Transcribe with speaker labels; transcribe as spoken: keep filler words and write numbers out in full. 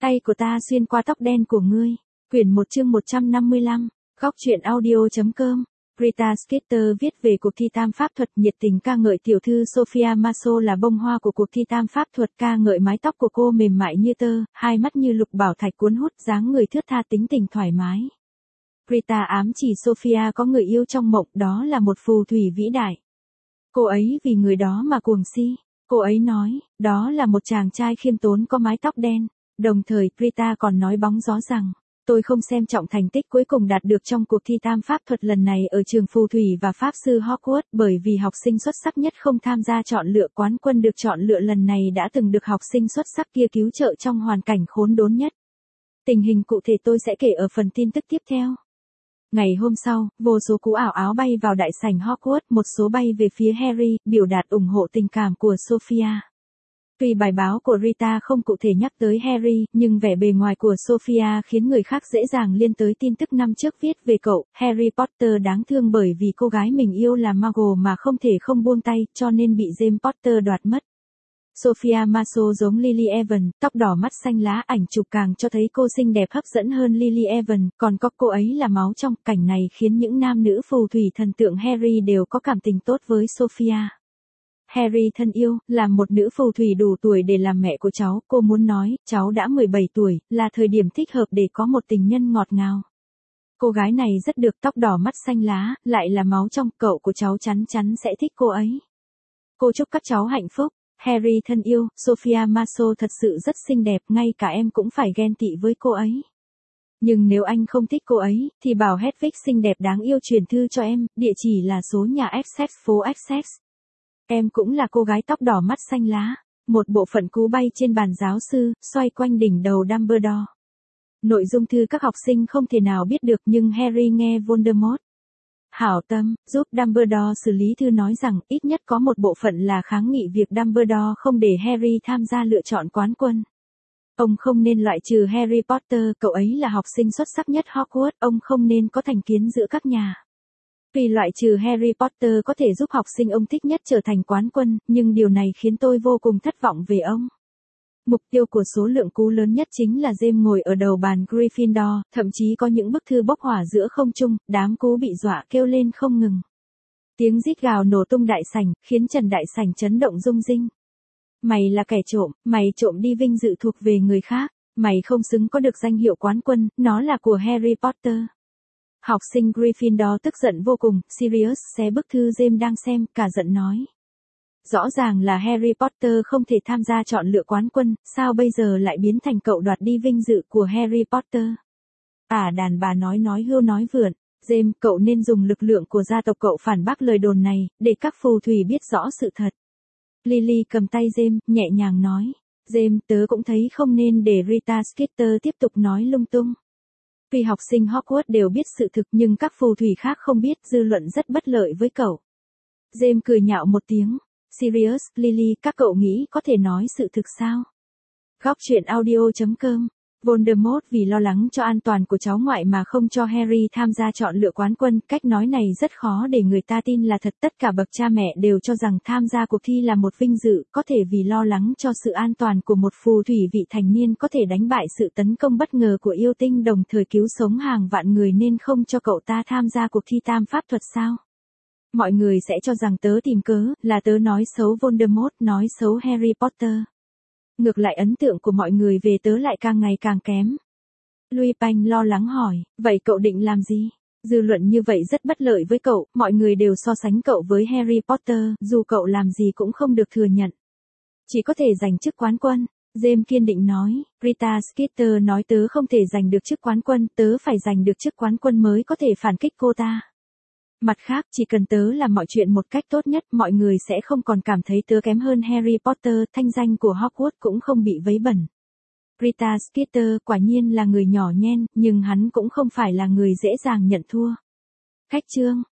Speaker 1: Tay của ta xuyên qua tóc đen của ngươi. Quyển một chương một trăm năm mươi lăm, góc truyện audio.com. Rita Skeeter viết về cuộc thi tam pháp thuật, nhiệt tình ca ngợi tiểu thư Sophia Marceau là bông hoa của cuộc thi tam pháp thuật, ca ngợi mái tóc của cô mềm mại như tơ, hai mắt như lục bảo thạch cuốn hút, dáng người thướt tha, tính tình thoải mái. Rita ám chỉ Sophia có người yêu trong mộng, đó là một phù thủy vĩ đại. Cô ấy vì người đó mà cuồng si. Cô ấy nói, đó là một chàng trai khiêm tốn có mái tóc đen. Đồng thời, Rita còn nói bóng gió rằng, tôi không xem trọng thành tích cuối cùng đạt được trong cuộc thi tam pháp thuật lần này ở trường phù thủy và pháp sư Hogwarts, bởi vì học sinh xuất sắc nhất không tham gia chọn lựa. Quán quân được chọn lựa lần này đã từng được học sinh xuất sắc kia cứu trợ trong hoàn cảnh khốn đốn nhất. Tình hình cụ thể tôi sẽ kể ở phần tin tức tiếp theo. Ngày hôm sau, vô số cú ảo áo bay vào đại sảnh Hogwarts, một số bay về phía Harry, biểu đạt ủng hộ tình cảm của Sophia. Tuy bài báo của Rita không cụ thể nhắc tới Harry, nhưng vẻ bề ngoài của Sophia khiến người khác dễ dàng liên tới tin tức năm trước viết về cậu, Harry Potter đáng thương bởi vì cô gái mình yêu là Muggle mà không thể không buông tay, cho nên bị James Potter đoạt mất. Sophia Marceau giống Lily Evans, tóc đỏ mắt xanh lá, ảnh chụp càng cho thấy cô xinh đẹp hấp dẫn hơn Lily Evans, còn có cô ấy là máu trong. Cảnh này khiến những nam nữ phù thủy thần tượng Harry đều có cảm tình tốt với Sophia. Harry thân yêu, làm một nữ phù thủy đủ tuổi để làm mẹ của cháu, cô muốn nói, cháu đã mười bảy tuổi, là thời điểm thích hợp để có một tình nhân ngọt ngào. Cô gái này rất được, tóc đỏ mắt xanh lá, lại là máu trong, cậu của cháu chắn chắn sẽ thích cô ấy. Cô chúc các cháu hạnh phúc. Harry thân yêu, Sophia Marceau thật sự rất xinh đẹp, ngay cả em cũng phải ghen tị với cô ấy. Nhưng nếu anh không thích cô ấy, thì bảo Hedwig xinh đẹp đáng yêu truyền thư cho em, địa chỉ là số nhà Essex, phố Essex. Em cũng là cô gái tóc đỏ mắt xanh lá. Một bộ phận cú bay trên bàn giáo sư, xoay quanh đỉnh đầu Dumbledore. Nội dung thư các học sinh không thể nào biết được, nhưng Harry nghe Voldemort hảo tâm, giúp Dumbledore xử lý thư, nói rằng, ít nhất có một bộ phận là kháng nghị việc Dumbledore không để Harry tham gia lựa chọn quán quân. Ông không nên loại trừ Harry Potter, cậu ấy là học sinh xuất sắc nhất Hogwarts, ông không nên có thành kiến giữa các nhà. Vì loại trừ Harry Potter có thể giúp học sinh ông thích nhất trở thành quán quân, nhưng điều này khiến tôi vô cùng thất vọng về ông. Mục tiêu của số lượng cú lớn nhất chính là James ngồi ở đầu bàn Gryffindor, thậm chí có những bức thư bốc hỏa giữa không trung, đám cú bị dọa kêu lên không ngừng. Tiếng rít gào nổ tung đại sảnh, khiến trần đại sảnh chấn động rung rinh. Mày là kẻ trộm, mày trộm đi vinh dự thuộc về người khác, mày không xứng có được danh hiệu quán quân, nó là của Harry Potter. Học sinh Gryffindor tức giận vô cùng, Sirius xé bức thư James đang xem, cả giận nói. Rõ ràng là Harry Potter không thể tham gia chọn lựa quán quân, sao bây giờ lại biến thành cậu đoạt đi vinh dự của Harry Potter? À, đàn bà nói nói hưu nói vượn. James, cậu nên dùng lực lượng của gia tộc cậu phản bác lời đồn này, để các phù thủy biết rõ sự thật. Lily cầm tay James, nhẹ nhàng nói. James, tớ cũng thấy không nên để Rita Skeeter tiếp tục nói lung tung. Vì học sinh Hogwarts đều biết sự thực, nhưng các phù thủy khác không biết, dư luận rất bất lợi với cậu. James cười nhạo một tiếng. Sirius, Lily, các cậu nghĩ có thể nói sự thực sao? Góc truyện audio.com. Voldemort vì lo lắng cho an toàn của cháu ngoại mà không cho Harry tham gia chọn lựa quán quân, cách nói này rất khó để người ta tin là thật. Tất cả bậc cha mẹ đều cho rằng tham gia cuộc thi là một vinh dự, có thể vì lo lắng cho sự an toàn của một phù thủy vị thành niên có thể đánh bại sự tấn công bất ngờ của yêu tinh, đồng thời cứu sống hàng vạn người, nên không cho cậu ta tham gia cuộc thi tam pháp thuật sao? Mọi người sẽ cho rằng tớ tìm cớ, là tớ nói xấu Voldemort, nói xấu Harry Potter. Ngược lại, ấn tượng của mọi người về tớ lại càng ngày càng kém. Louis Panh lo lắng hỏi, vậy cậu định làm gì? Dư luận như vậy rất bất lợi với cậu, mọi người đều so sánh cậu với Harry Potter, dù cậu làm gì cũng không được thừa nhận. Chỉ có thể giành chức quán quân. James kiên định nói, Rita Skeeter nói tớ không thể giành được chức quán quân, tớ phải giành được chức quán quân mới có thể phản kích cô ta. Mặt khác, chỉ cần tớ làm mọi chuyện một cách tốt nhất, mọi người sẽ không còn cảm thấy tớ kém hơn Harry Potter, thanh danh của Hogwarts cũng không bị vấy bẩn. Rita Skeeter quả nhiên là người nhỏ nhen, nhưng hắn cũng không phải là người dễ dàng nhận thua. Cách chương